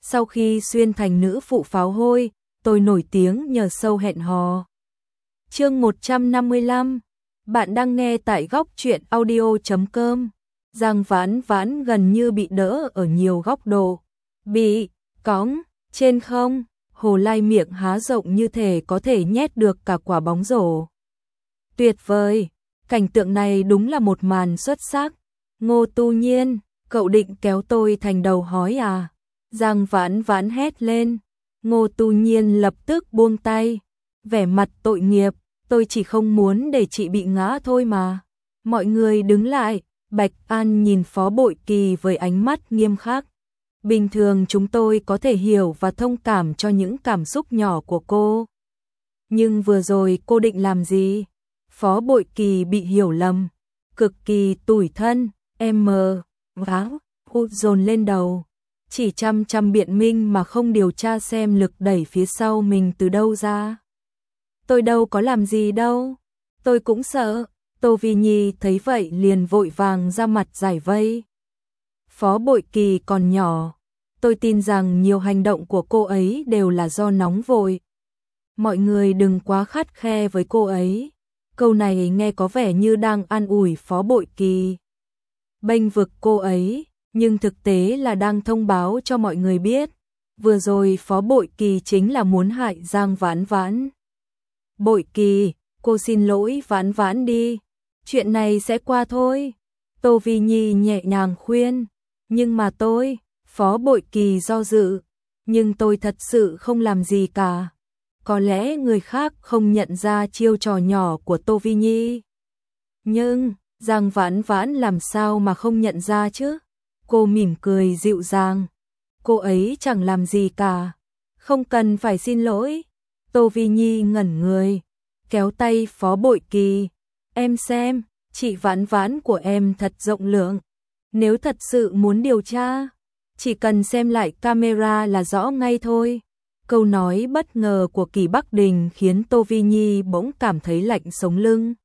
Sau khi xuyên thành nữ phụ pháo hôi, tôi nổi tiếng nhờ show hẹn hò. Chương 155. Bạn đang nghe tại góc truyện audio.com. Giang Vãn Vãn gần như bị đỡ ở nhiều góc độ. Bị cõng trên không, Hồ Lai miệng há rộng như thể có thể nhét được cả quả bóng rổ. Tuyệt vời, cảnh tượng này đúng là một màn xuất sắc. Ngô Tu Nhiên, cậu định kéo tôi thành đầu hói à? Giang Vãn Vãn hét lên. Ngô Tu Nhiên lập tức buông tay, vẻ mặt tội nghiệp, tôi chỉ không muốn để chị bị ngã thôi mà. Mọi người đứng lại, Bạch An nhìn Phó Bội Kỳ với ánh mắt nghiêm khắc. Bình thường chúng tôi có thể hiểu và thông cảm cho những cảm xúc nhỏ của cô. Nhưng vừa rồi cô định làm gì? Phó Bội Kỳ bị hiểu lầm, cực kỳ tủi thân, váo, dồn lên đầu. Chỉ chăm biện minh mà không điều tra xem lực đẩy phía sau mình từ đâu ra. Tôi đâu có làm gì đâu, tôi cũng sợ. Tô Vi Nhi thấy vậy liền vội vàng ra mặt giải vây. Phó Bội Kỳ còn nhỏ, tôi tin rằng nhiều hành động của cô ấy đều là do nóng vội. Mọi người đừng quá khắt khe với cô ấy. Câu này nghe có vẻ như đang an ủi Phó Bội Kỳ, bênh vực cô ấy, nhưng thực tế là đang thông báo cho mọi người biết, vừa rồi Phó Bội Kỳ chính là muốn hại Giang Vãn Vãn. Bội Kỳ, cô xin lỗi Vãn Vãn đi, chuyện này sẽ qua thôi. Tô Vi Nhi nhẹ nhàng khuyên, nhưng mà tôi, Phó Bội Kỳ do dự, nhưng tôi thật sự không làm gì cả. Có lẽ người khác không nhận ra chiêu trò nhỏ của Tô Vi Nhi. Nhưng, Giang Vãn Vãn làm sao mà không nhận ra chứ? Cô mỉm cười dịu dàng. Cô ấy chẳng làm gì cả. Không cần phải xin lỗi. Tô Vi Nhi ngẩn người, kéo tay Phó Bội Kỳ. Em xem, chị Vãn Vãn của em thật rộng lượng. Nếu thật sự muốn điều tra, chỉ cần xem lại camera là rõ ngay thôi. Câu nói bất ngờ của Kỳ Bắc Đình khiến Tô Vi Nhi bỗng cảm thấy lạnh sống lưng.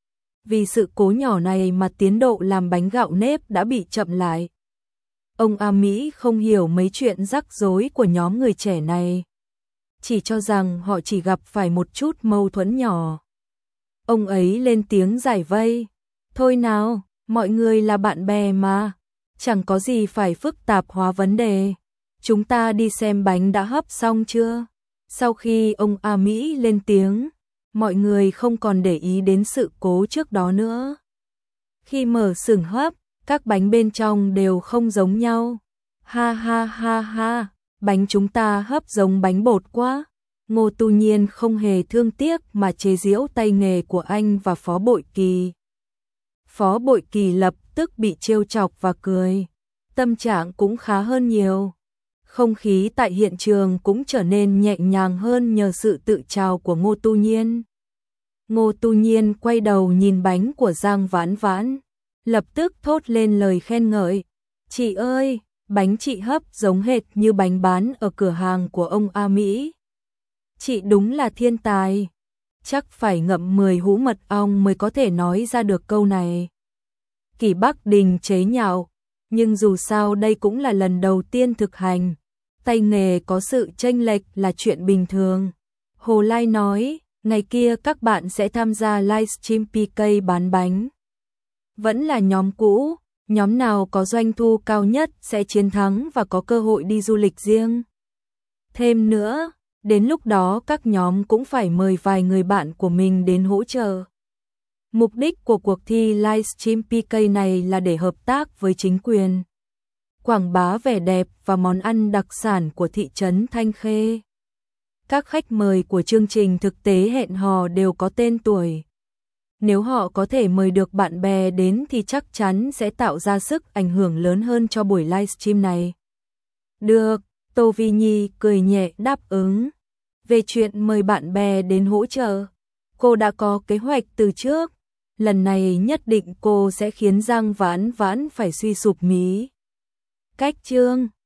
Vì sự cố nhỏ này mà tiến độ làm bánh gạo nếp đã bị chậm lại. Ông A Mỹ không hiểu mấy chuyện rắc rối của nhóm người trẻ này, chỉ cho rằng họ chỉ gặp phải một chút mâu thuẫn nhỏ. Ông ấy lên tiếng giải vây. Thôi nào, mọi người là bạn bè mà, chẳng có gì phải phức tạp hóa vấn đề. Chúng ta đi xem bánh đã hấp xong chưa? Sau khi ông A Mỹ lên tiếng, mọi người không còn để ý đến sự cố trước đó nữa. Khi mở xưởng hấp, các bánh bên trong đều không giống nhau. Ha ha ha ha, bánh chúng ta hấp giống bánh bột quá. Ngô Tu Nhiên không hề thương tiếc mà chế giễu tay nghề của anh và Phó Bội Kỳ. Phó Bội Kỳ lập tức bị trêu chọc và cười. Tâm trạng cũng khá hơn nhiều. Không khí tại hiện trường cũng trở nên nhẹ nhàng hơn nhờ sự tự trào của Ngô Tu Nhiên. Ngô Tu Nhiên quay đầu nhìn bánh của Giang Vãn Vãn, lập tức thốt lên lời khen ngợi. Chị ơi, bánh chị hấp giống hệt như bánh bán ở cửa hàng của ông A Mỹ. Chị đúng là thiên tài. Chắc phải ngậm 10 hũ mật ong mới có thể nói ra được câu này. Kỳ Bắc Đình chế nhạo, nhưng dù sao đây cũng là lần đầu tiên thực hành. Tay nghề có sự chênh lệch là chuyện bình thường. Hồ Lai nói, ngày kia các bạn sẽ tham gia livestream PK bán bánh. Vẫn là nhóm cũ, nhóm nào có doanh thu cao nhất sẽ chiến thắng và có cơ hội đi du lịch riêng. Thêm nữa, đến lúc đó các nhóm cũng phải mời vài người bạn của mình đến hỗ trợ. Mục đích của cuộc thi livestream PK này là để hợp tác với chính quyền, quảng bá vẻ đẹp và món ăn đặc sản của thị trấn Thanh Khê. Các khách mời của chương trình thực tế hẹn hò đều có tên tuổi. Nếu họ có thể mời được bạn bè đến thì chắc chắn sẽ tạo ra sức ảnh hưởng lớn hơn cho buổi livestream này. Được, Tô Vi Nhi cười nhẹ đáp ứng. Về chuyện mời bạn bè đến hỗ trợ, cô đã có kế hoạch từ trước. Lần này nhất định cô sẽ khiến Giang Vãn Vãn phải suy sụp mí. Cách chương